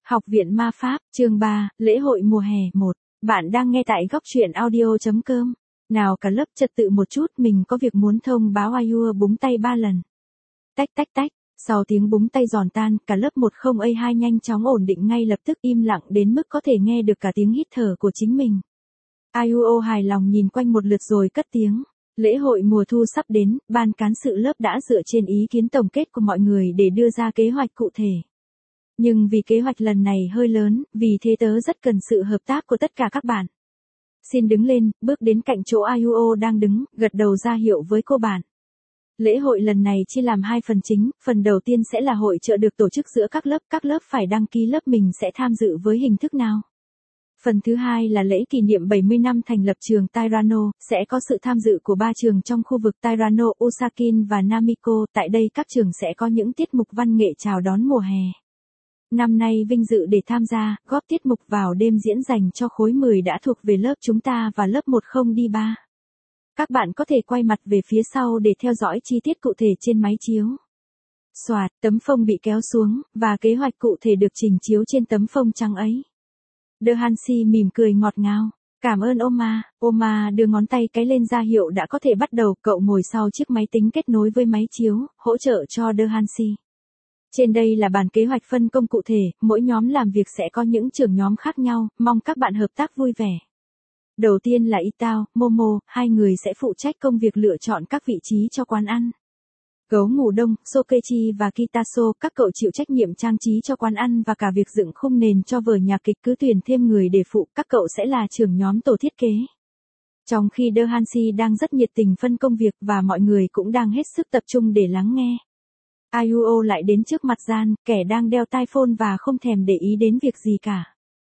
Học viện Ma Pháp, chương 3, lễ hội mùa hè 1. Bạn đang nghe tại góc truyện audio.com. Nào cả lớp trật tự một chút, mình có việc muốn thông báo Ayua búng tay 3 lần. Tách tách tách, sau tiếng búng tay giòn tan, cả lớp 10A2 nhanh chóng ổn định ngay lập tức im lặng đến mức có thể nghe được cả tiếng hít thở của chính mình. Ayuo hài lòng nhìn quanh một lượt rồi cất tiếng. Lễ hội mùa thu sắp đến, ban cán sự lớp đã dựa trên ý kiến tổng kết của mọi người để đưa ra kế hoạch cụ thể. Nhưng vì kế hoạch lần này hơi lớn, vì thế tớ rất cần sự hợp tác của tất cả các bạn. Xin đứng lên, bước đến cạnh chỗ Ayuo đang đứng, gật đầu ra hiệu với cô bạn. Lễ hội lần này chia làm 2 phần chính, phần đầu tiên sẽ là hội chợ được tổ chức giữa các lớp phải đăng ký lớp mình sẽ tham dự với hình thức nào. Phần thứ hai là lễ kỷ niệm 70 năm thành lập trường Tairano, sẽ có sự tham dự của 3 trường trong khu vực Tairano, Usakin và Namiko, tại đây các trường sẽ có những tiết mục văn nghệ chào đón mùa hè. Năm nay vinh dự để tham gia, góp tiết mục vào đêm diễn dành cho khối 10 đã thuộc về lớp chúng ta và lớp 10D3. Các bạn có thể quay mặt về phía sau để theo dõi chi tiết cụ thể trên máy chiếu. Soạt, tấm phông bị kéo xuống, và kế hoạch cụ thể được trình chiếu trên tấm phông trắng ấy. Dehansi mỉm cười ngọt ngào. Cảm ơn Oma. Oma đưa ngón tay cái lên ra hiệu đã có thể bắt đầu, cậu ngồi sau chiếc máy tính kết nối với máy chiếu, hỗ trợ cho Dehansi. Trên đây là bản kế hoạch phân công cụ thể, mỗi nhóm làm việc sẽ có những trưởng nhóm khác nhau, mong các bạn hợp tác vui vẻ. Đầu tiên là Itao, Momo, 2 người sẽ phụ trách công việc lựa chọn các vị trí cho quán ăn. Gấu ngủ đông, Sokechi và Kitaso, các cậu chịu trách nhiệm trang trí cho quán ăn và cả việc dựng khung nền cho vở nhạc kịch, cứ tuyển thêm người để phụ, các cậu sẽ là trưởng nhóm tổ thiết kế. Trong khi Dehansi đang rất nhiệt tình phân công việc và mọi người cũng đang hết sức tập trung để lắng nghe. Ayuo lại đến trước mặt Gian, kẻ đang đeo tai phone và không thèm để ý đến việc gì cả.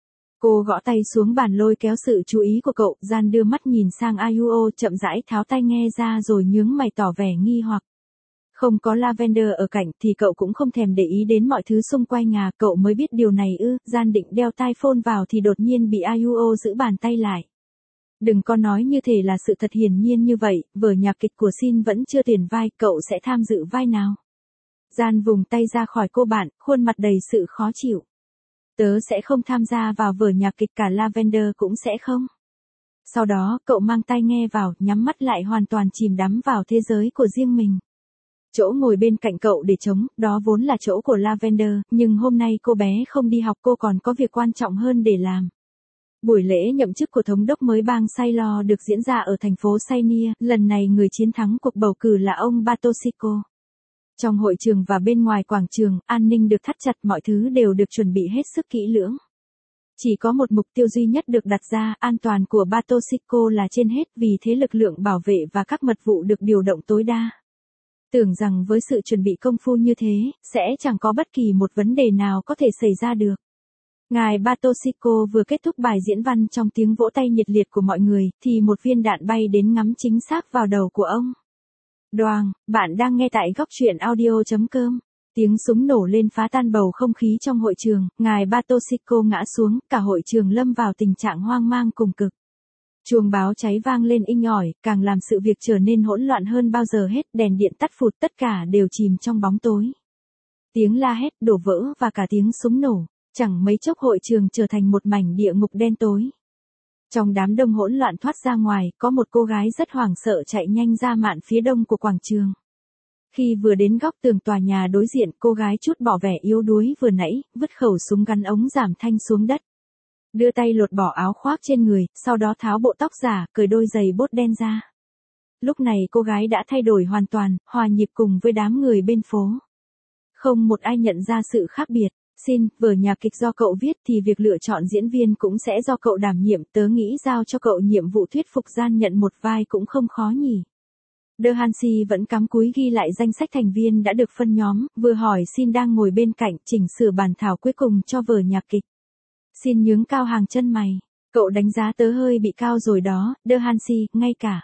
Cô gõ tay xuống bàn lôi kéo sự chú ý của cậu, Gian đưa mắt nhìn sang Ayuo, chậm rãi tháo tai nghe ra rồi nhướng mày tỏ vẻ nghi hoặc. Không có Lavender ở cạnh thì cậu cũng không thèm để ý đến mọi thứ xung quanh à, cậu mới biết điều này ư. Gian định đeo tai phone vào thì đột nhiên bị Ayuo giữ bàn tay lại. Đừng có nói như thể là sự thật, hiển nhiên như vậy, vở nhạc kịch của Shin vẫn chưa tuyển vai, cậu sẽ tham dự vai nào? Gian vùng tay ra khỏi cô bạn, khuôn mặt đầy sự khó chịu. Tớ sẽ không tham gia vào vở nhạc kịch, cả Lavender cũng sẽ không. Sau đó, cậu mang tai nghe vào, nhắm mắt lại hoàn toàn chìm đắm vào thế giới của riêng mình. Chỗ ngồi bên cạnh cậu để trống, đó vốn là chỗ của Lavender, nhưng hôm nay cô bé không đi học, cô còn có việc quan trọng hơn để làm. Buổi lễ nhậm chức của thống đốc mới bang Sailor được diễn ra ở thành phố Sainia, lần này người chiến thắng cuộc bầu cử là ông Batoshiko. Trong hội trường và bên ngoài quảng trường, an ninh được thắt chặt, mọi thứ đều được chuẩn bị hết sức kỹ lưỡng. Chỉ có một mục tiêu duy nhất được đặt ra, an toàn của Batoshiko là trên hết, vì thế lực lượng bảo vệ và các mật vụ được điều động tối đa. Tưởng rằng với sự chuẩn bị công phu như thế, sẽ chẳng có bất kỳ một vấn đề nào có thể xảy ra được. Ngài Batoshiko vừa kết thúc bài diễn văn trong tiếng vỗ tay nhiệt liệt của mọi người, thì một viên đạn bay đến ngắm chính xác vào đầu của ông. Đoàng, bạn đang nghe tại góc truyện audio.com. Tiếng súng nổ lên phá tan bầu không khí trong hội trường, ngài Batoshiko ngã xuống, cả hội trường lâm vào tình trạng hoang mang cùng cực. Chuông báo cháy vang lên inh ỏi, càng làm sự việc trở nên hỗn loạn hơn bao giờ hết, đèn điện tắt phụt, tất cả đều chìm trong bóng tối. Tiếng la hét, đổ vỡ và cả tiếng súng nổ, chẳng mấy chốc hội trường trở thành một mảnh địa ngục đen tối. Trong đám đông hỗn loạn thoát ra ngoài, có một cô gái rất hoảng sợ chạy nhanh ra mạn phía đông của quảng trường. Khi vừa đến góc tường tòa nhà đối diện, cô gái chút bỏ vẻ yếu đuối vừa nãy, vứt khẩu súng gắn ống giảm thanh xuống đất. Đưa tay lột bỏ áo khoác trên người, sau đó tháo bộ tóc giả, cởi đôi giày bốt đen ra. Lúc này cô gái đã thay đổi hoàn toàn, hòa nhịp cùng với đám người bên phố. Không một ai nhận ra sự khác biệt. Xin, vở nhạc kịch do cậu viết thì việc lựa chọn diễn viên cũng sẽ do cậu đảm nhiệm, tớ nghĩ giao cho cậu nhiệm vụ thuyết phục Gian nhận một vai cũng không khó nhỉ. Dehansi vẫn cắm cúi ghi lại danh sách thành viên đã được phân nhóm, vừa hỏi Shin đang ngồi bên cạnh, chỉnh sửa bản thảo cuối cùng cho vở nhạc kịch. Shin nhướng cao hàng chân mày, cậu đánh giá tớ hơi bị cao rồi đó, Dehansi, ngay cả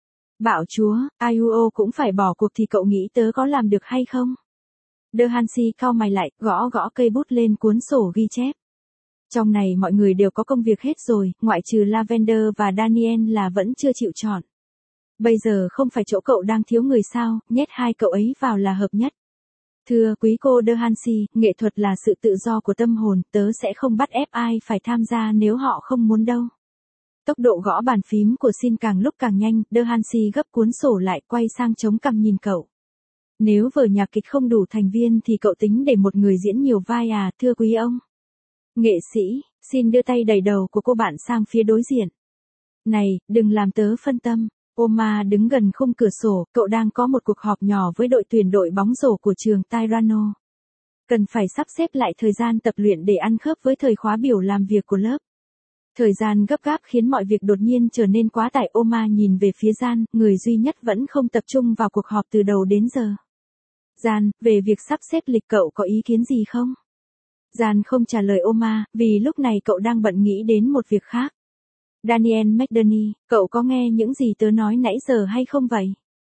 bạo chúa, Ayuo cũng phải bỏ cuộc thì cậu nghĩ tớ có làm được hay không? Dehansi cau mày lại, gõ gõ cây bút lên cuốn sổ ghi chép. Trong này mọi người đều có công việc hết rồi, ngoại trừ Lavender và Daniel là vẫn chưa chịu chọn. Bây giờ không phải chỗ cậu đang thiếu người sao, nhét 2 cậu ấy vào là hợp nhất. Thưa quý cô De Hansi, nghệ thuật là sự tự do của tâm hồn, tớ sẽ không bắt ép ai phải tham gia nếu họ không muốn đâu. Tốc độ gõ bàn phím của Sin càng lúc càng nhanh, De Hansi gấp cuốn sổ lại, quay sang chống cằm nhìn cậu. Nếu vở nhạc kịch không đủ thành viên thì cậu tính để một người diễn nhiều vai à, thưa quý ông? Nghệ sĩ, Sin đưa tay đẩy đầu của cô bạn sang phía đối diện. Này, đừng làm tớ phân tâm. Oma đứng gần khung cửa sổ, cậu đang có một cuộc họp nhỏ với đội tuyển đội bóng rổ của trường Tirano. Cần phải sắp xếp lại thời gian tập luyện để ăn khớp với thời khóa biểu làm việc của lớp. Thời gian gấp gáp khiến mọi việc đột nhiên trở nên quá tải. Oma nhìn về phía Gian, người duy nhất vẫn không tập trung vào cuộc họp từ đầu đến giờ. Gian, về việc sắp xếp lịch cậu có ý kiến gì không? Gian không trả lời Oma, vì lúc này cậu đang bận nghĩ đến một việc khác. Daniel McDurney, cậu có nghe những gì tớ nói nãy giờ hay không vậy?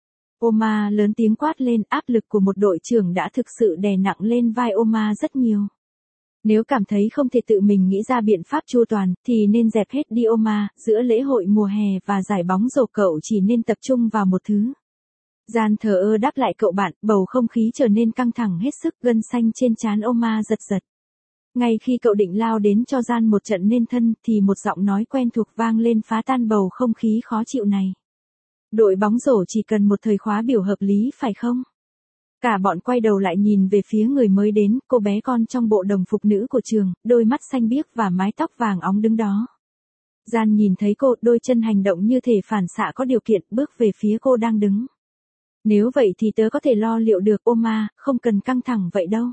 Oma lớn tiếng quát lên, áp lực của một đội trưởng đã thực sự đè nặng lên vai Oma rất nhiều. Nếu cảm thấy không thể tự mình nghĩ ra biện pháp chu toàn, thì nên dẹp hết đi Oma, giữa lễ hội mùa hè và giải bóng rổ cậu chỉ nên tập trung vào một thứ. Gian thờ ơ đáp lại cậu bạn, bầu không khí trở nên căng thẳng hết sức, gân xanh trên trán Oma giật giật. Ngay khi cậu định lao đến cho Gian một trận nên thân, thì một giọng nói quen thuộc vang lên phá tan bầu không khí khó chịu này. Đội bóng rổ chỉ cần một thời khóa biểu hợp lý phải không? Cả bọn quay đầu lại nhìn về phía người mới đến, cô bé con trong bộ đồng phục nữ của trường, đôi mắt xanh biếc và mái tóc vàng óng đứng đó. Gian nhìn thấy cô, đôi chân hành động như thể phản xạ có điều kiện, bước về phía cô đang đứng. Nếu vậy thì tớ có thể lo liệu được Oma, không cần căng thẳng vậy đâu.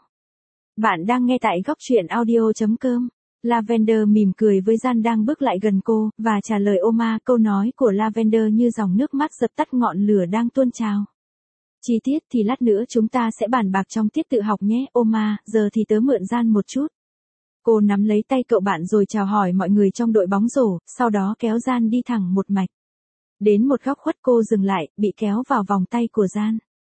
Bạn đang nghe tại góc truyện audio.com. Lavender mỉm cười với Gian đang bước lại gần cô, và trả lời Oma. Câu nói của Lavender như dòng nước mắt dập tắt ngọn lửa đang tuôn trào. Chi tiết thì lát nữa chúng ta sẽ bàn bạc trong tiết tự học nhé, Oma, giờ thì tớ mượn Gian một chút. Cô nắm lấy tay cậu bạn rồi chào hỏi mọi người trong đội bóng rổ, sau đó kéo Gian đi thẳng một mạch. Đến một góc khuất cô dừng lại, bị kéo vào vòng tay của Gian.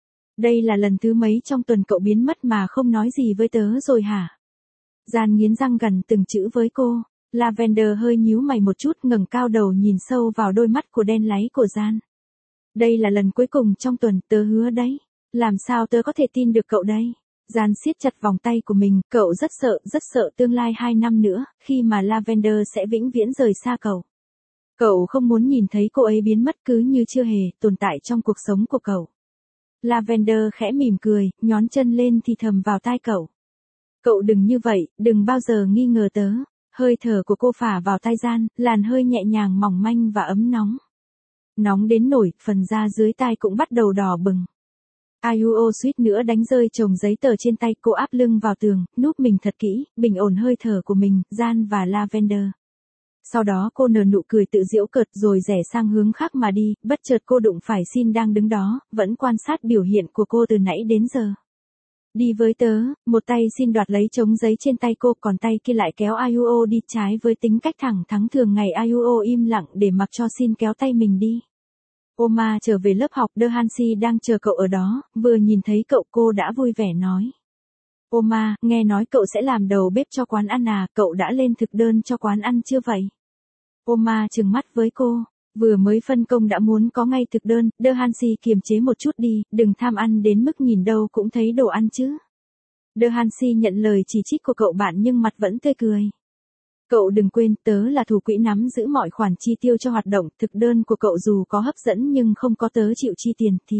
Đây là lần thứ mấy trong tuần cậu biến mất mà không nói gì với tớ rồi hả? Gian nghiến răng gần từng chữ với cô. Lavender hơi nhíu mày một chút, ngẩng cao đầu nhìn sâu vào đôi mắt của đen láy của Gian. Đây là lần cuối cùng trong tuần, tớ hứa đấy. Làm sao tớ có thể tin được cậu đây? Gian siết chặt vòng tay của mình, cậu rất sợ tương lai 2 năm nữa, khi mà Lavender sẽ vĩnh viễn rời xa cậu. Cậu không muốn nhìn thấy cô ấy biến mất cứ như chưa hề tồn tại trong cuộc sống của cậu. Lavender khẽ mỉm cười, nhón chân lên thì thầm vào tai cậu. Cậu đừng như vậy, đừng bao giờ nghi ngờ tớ. Hơi thở của cô phả vào tai Gian, làn hơi nhẹ nhàng mỏng manh và ấm nóng. Nóng đến nổi, phần da dưới tai cũng bắt đầu đỏ bừng. Ayuo suýt nữa đánh rơi chồng giấy tờ trên tay, cô áp lưng vào tường, núp mình thật kỹ, bình ổn hơi thở của mình, Gian và Lavender. Sau đó cô nở nụ cười tự giễu cợt rồi rẽ sang hướng khác mà đi, bất chợt cô đụng phải Sin đang đứng đó, vẫn quan sát biểu hiện của cô từ nãy đến giờ. Đi với tớ, một tay Sin đoạt lấy chồng giấy trên tay cô, còn tay kia lại kéo Ayuo đi, trái với tính cách thẳng thắn thường ngày. Ayuo im lặng để mặc cho Sin kéo tay mình đi. Oma trở về lớp học, De Hansi đang chờ cậu ở đó, vừa nhìn thấy cậu cô đã vui vẻ nói. Oma, nghe nói cậu sẽ làm đầu bếp cho quán ăn à, cậu đã lên thực đơn cho quán ăn chưa vậy? Oma trừng mắt với cô, vừa mới phân công đã muốn có ngay thực đơn. De Hansi kiềm chế một chút đi, đừng tham ăn đến mức nhìn đâu cũng thấy đồ ăn chứ. De Hansi nhận lời chỉ trích của cậu bạn nhưng mặt vẫn tươi cười. Cậu đừng quên, tớ là thủ quỹ nắm giữ mọi khoản chi tiêu cho hoạt động, thực đơn của cậu dù có hấp dẫn nhưng không có tớ chịu chi tiền thì...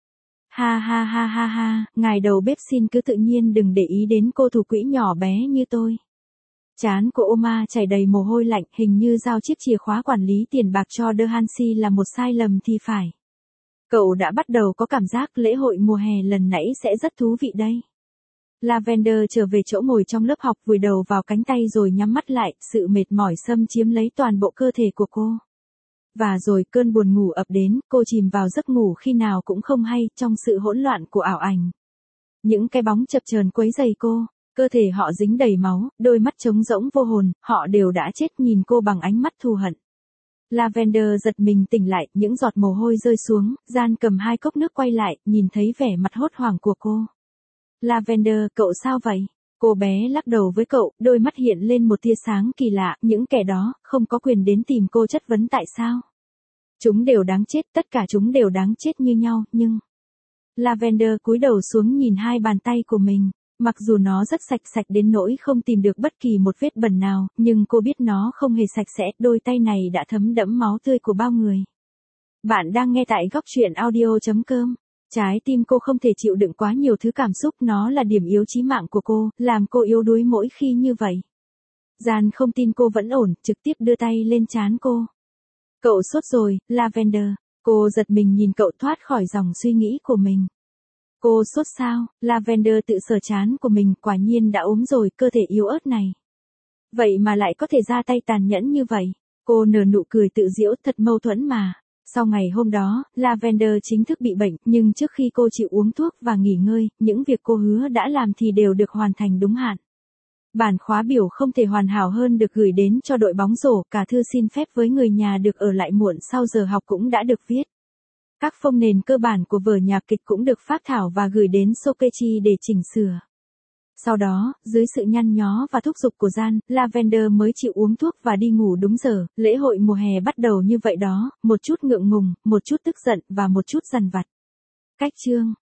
Ha ha ha ha ha, ngài đầu bếp Sin cứ tự nhiên đừng để ý đến cô thủ quỹ nhỏ bé như tôi. Trán của Oma chảy đầy mồ hôi lạnh, hình như giao chiếc chìa khóa quản lý tiền bạc cho De Hansi là một sai lầm thì phải. Cậu đã bắt đầu có cảm giác lễ hội mùa hè lần nãy sẽ rất thú vị đây. Lavender trở về chỗ ngồi trong lớp học, vùi đầu vào cánh tay rồi nhắm mắt lại, sự mệt mỏi xâm chiếm lấy toàn bộ cơ thể của cô. Và rồi cơn buồn ngủ ập đến, cô chìm vào giấc ngủ khi nào cũng không hay, trong sự hỗn loạn của ảo ảnh. Những cái bóng chập chờn quấy rầy cô, cơ thể họ dính đầy máu, đôi mắt trống rỗng vô hồn, họ đều đã chết, nhìn cô bằng ánh mắt thù hận. Lavender giật mình tỉnh lại, những giọt mồ hôi rơi xuống, Gian cầm 2 cốc nước quay lại, nhìn thấy vẻ mặt hốt hoảng của cô. Lavender, cậu sao vậy? Cô bé lắc đầu với cậu, đôi mắt hiện lên một tia sáng kỳ lạ, những kẻ đó, không có quyền đến tìm cô chất vấn tại sao? Chúng đều đáng chết, tất cả chúng đều đáng chết như nhau, nhưng... Lavender cúi đầu xuống nhìn hai bàn tay của mình. Mặc dù nó rất sạch sạch đến nỗi không tìm được bất kỳ một vết bẩn nào, nhưng cô biết nó không hề sạch sẽ, đôi tay này đã thấm đẫm máu tươi của bao người. Bạn đang nghe tại góc truyện audio.com. Trái tim cô không thể chịu đựng quá nhiều thứ cảm xúc, nó là điểm yếu chí mạng của cô, làm cô yếu đuối mỗi khi như vậy. Gian không tin cô vẫn ổn, trực tiếp đưa tay lên trán cô. Cậu sốt rồi, Lavender. Cô giật mình nhìn cậu thoát khỏi dòng suy nghĩ của mình. Cô sốt sao? Lavender tự sờ trán của mình, quả nhiên đã ốm rồi, cơ thể yếu ớt này. Vậy mà lại có thể ra tay tàn nhẫn như vậy. Cô nở nụ cười tự giễu, thật mâu thuẫn mà. Sau ngày hôm đó, Lavender chính thức bị bệnh, nhưng trước khi cô chịu uống thuốc và nghỉ ngơi, những việc cô hứa đã làm thì đều được hoàn thành đúng hạn. Bản khóa biểu không thể hoàn hảo hơn được gửi đến cho đội bóng rổ, cả thư xin phép với người nhà được ở lại muộn sau giờ học cũng đã được viết. Các phông nền cơ bản của vở nhạc kịch cũng được phác thảo và gửi đến Sokechi để chỉnh sửa. Sau đó, dưới sự nhăn nhó và thúc giục của Gian, Lavender mới chịu uống thuốc và đi ngủ đúng giờ. Lễ hội mùa hè bắt đầu như vậy đó, một chút ngượng ngùng, một chút tức giận và một chút dằn vặt. Cách chương